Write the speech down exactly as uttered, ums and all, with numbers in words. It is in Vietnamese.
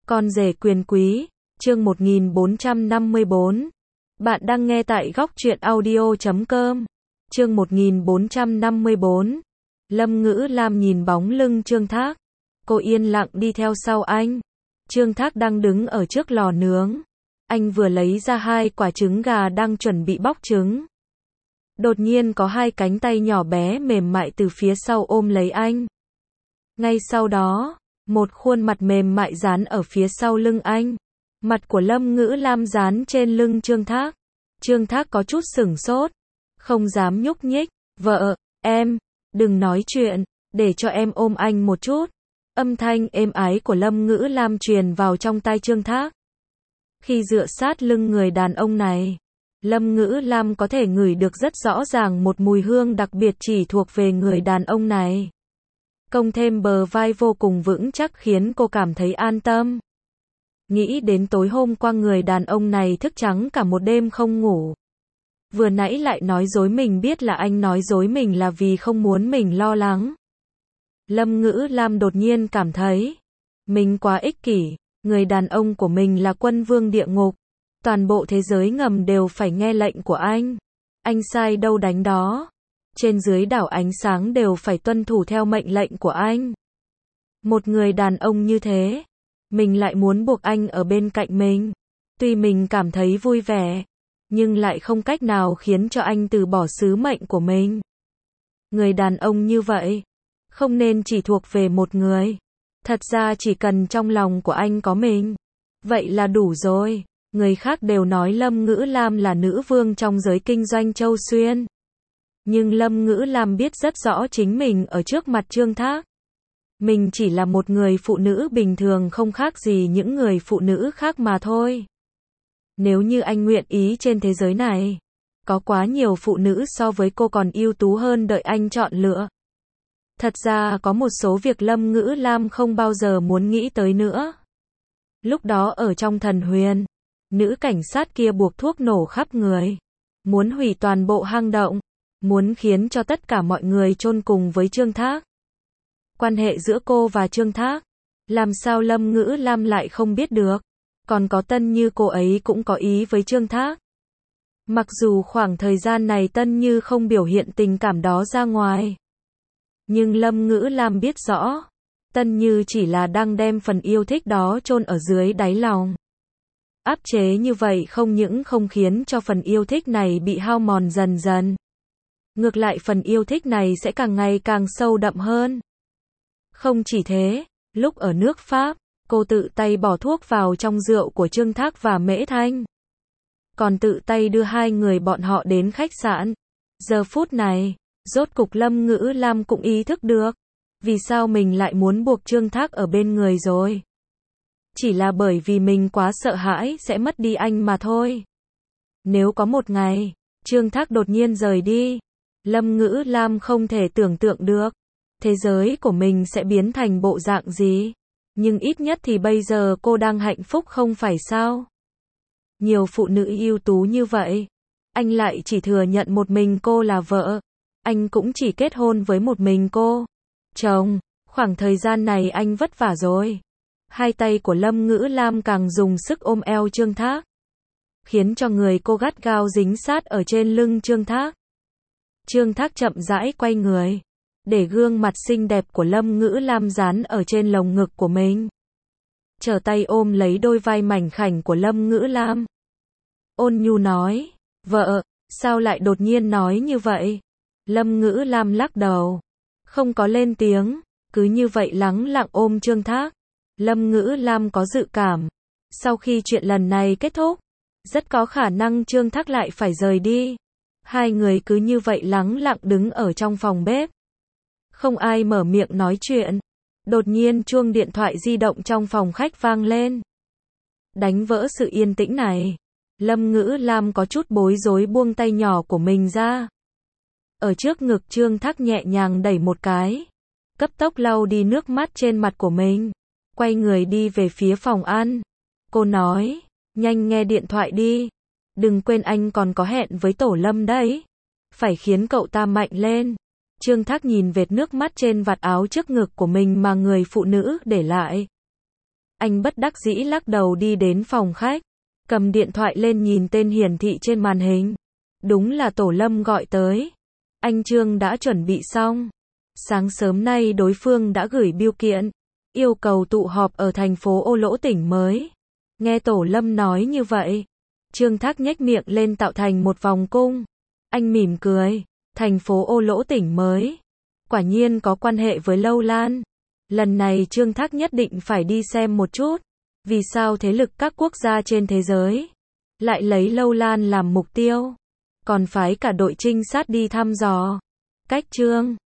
Con rể quyền quý, chương một nghìn bốn trăm năm mươi bốn. Bạn đang nghe tại góc truyện audio chấm com. Chương một nghìn bốn trăm năm mươi bốn. Lâm Ngữ Lam nhìn bóng lưng Trương Thác. Cô yên lặng đi theo sau anh. Trương Thác đang đứng ở trước lò nướng. Anh vừa lấy ra hai quả trứng gà đang chuẩn bị bóc trứng. Đột nhiên có hai cánh tay nhỏ bé mềm mại từ phía sau ôm lấy anh. Ngay sau đó, một khuôn mặt mềm mại dán ở phía sau lưng anh. Mặt của Lâm Ngữ Lam dán trên lưng Trương Thác. Trương Thác có chút sửng sốt, không dám nhúc nhích. Vợ, em, đừng nói chuyện, để cho em ôm anh một chút. Âm thanh êm ái của Lâm Ngữ Lam truyền vào trong tai Trương Thác. Khi dựa sát lưng người đàn ông này, Lâm Ngữ Lam có thể ngửi được rất rõ ràng một mùi hương đặc biệt chỉ thuộc về người đàn ông này. Cộng thêm bờ vai vô cùng vững chắc khiến cô cảm thấy an tâm. Nghĩ đến tối hôm qua người đàn ông này thức trắng cả một đêm không ngủ. Vừa nãy lại nói dối mình, biết là anh nói dối mình là vì không muốn mình lo lắng. Lâm Ngữ Lam đột nhiên cảm thấy mình quá ích kỷ. Người đàn ông của mình là quân vương địa ngục. Toàn bộ thế giới ngầm đều phải nghe lệnh của anh. Anh sai đâu đánh đó. Trên dưới đảo ánh sáng đều phải tuân thủ theo mệnh lệnh của anh. Một người đàn ông như thế, mình lại muốn buộc anh ở bên cạnh mình. Tuy mình cảm thấy vui vẻ, nhưng lại không cách nào khiến cho anh từ bỏ sứ mệnh của mình. Người đàn ông như vậy, không nên chỉ thuộc về một người. Thật ra chỉ cần trong lòng của anh có mình, vậy là đủ rồi. Người khác đều nói Lâm Ngữ Lam là nữ vương trong giới kinh doanh Châu Xuyên. Nhưng Lâm Ngữ Lam biết rất rõ chính mình ở trước mặt Trương Thác. Mình chỉ là một người phụ nữ bình thường, không khác gì những người phụ nữ khác mà thôi. Nếu như anh nguyện ý, trên thế giới này có quá nhiều phụ nữ so với cô còn ưu tú hơn đợi anh chọn lựa. Thật ra có một số việc Lâm Ngữ Lam không bao giờ muốn nghĩ tới nữa. Lúc đó ở trong thần huyền, nữ cảnh sát kia buộc thuốc nổ khắp người, muốn hủy toàn bộ hang động, muốn khiến cho tất cả mọi người chôn cùng với Trương Thác. Quan hệ giữa cô và Trương Thác, làm sao Lâm Ngữ Lam lại không biết được. Còn có Tân Như, cô ấy cũng có ý với Trương Thác. Mặc dù khoảng thời gian này Tân Như không biểu hiện tình cảm đó ra ngoài, nhưng Lâm Ngữ Lam biết rõ, Tân Như chỉ là đang đem phần yêu thích đó chôn ở dưới đáy lòng. Áp chế như vậy không những không khiến cho phần yêu thích này bị hao mòn dần dần. Ngược lại phần yêu thích này sẽ càng ngày càng sâu đậm hơn. Không chỉ thế, lúc ở nước Pháp, cô tự tay bỏ thuốc vào trong rượu của Trương Thác và Mễ Thanh. Còn tự tay đưa hai người bọn họ đến khách sạn. Giờ phút này, rốt cục Lâm Ngữ Lam cũng ý thức được, vì sao mình lại muốn buộc Trương Thác ở bên người rồi. Chỉ là bởi vì mình quá sợ hãi sẽ mất đi anh mà thôi. Nếu có một ngày, Trương Thác đột nhiên rời đi, Lâm Ngữ Lam không thể tưởng tượng được thế giới của mình sẽ biến thành bộ dạng gì. Nhưng ít nhất thì bây giờ cô đang hạnh phúc, không phải sao? Nhiều phụ nữ ưu tú như vậy, anh lại chỉ thừa nhận một mình cô là vợ. Anh cũng chỉ kết hôn với một mình cô. Chồng, khoảng thời gian này anh vất vả rồi. Hai tay của Lâm Ngữ Lam càng dùng sức ôm eo Trương Thác, khiến cho người cô gắt gao dính sát ở trên lưng Trương Thác. Trương Thác chậm rãi quay người, để gương mặt xinh đẹp của Lâm Ngữ Lam dán ở trên lồng ngực của mình. Trở tay ôm lấy đôi vai mảnh khảnh của Lâm Ngữ Lam. Ôn nhu nói, vợ, sao lại đột nhiên nói như vậy? Lâm Ngữ Lam lắc đầu, không có lên tiếng, cứ như vậy lắng lặng ôm Trương Thác. Lâm Ngữ Lam có dự cảm, sau khi chuyện lần này kết thúc, rất có khả năng Trương Thác lại phải rời đi. Hai người cứ như vậy lắng lặng đứng ở trong phòng bếp. Không ai mở miệng nói chuyện. Đột nhiên chuông điện thoại di động trong phòng khách vang lên. Đánh vỡ sự yên tĩnh này, Lâm Ngữ Lam có chút bối rối buông tay nhỏ của mình ra. Ở trước ngực Trương Thác nhẹ nhàng đẩy một cái, cấp tốc lau đi nước mắt trên mặt của mình, quay người đi về phía phòng ăn. Cô nói, nhanh nghe điện thoại đi, đừng quên anh còn có hẹn với Tổ Lâm đấy, phải khiến cậu ta mạnh lên. Trương Thác nhìn vệt nước mắt trên vạt áo trước ngực của mình mà người phụ nữ để lại. Anh bất đắc dĩ lắc đầu đi đến phòng khách, cầm điện thoại lên nhìn tên hiển thị trên màn hình. Đúng là Tổ Lâm gọi tới. Anh Trương đã chuẩn bị xong. Sáng sớm nay đối phương đã gửi bưu kiện, yêu cầu tụ họp ở thành phố Ô Lỗ tỉnh mới. Nghe Tổ Lâm nói như vậy, Trương Thác nhếch miệng lên tạo thành một vòng cung. Anh mỉm cười, thành phố Ô Lỗ tỉnh mới. Quả nhiên có quan hệ với Lâu Lan. Lần này Trương Thác nhất định phải đi xem một chút. Vì sao thế lực các quốc gia trên thế giới lại lấy Lâu Lan làm mục tiêu, còn phái cả đội trinh sát đi thăm dò. Cách Trương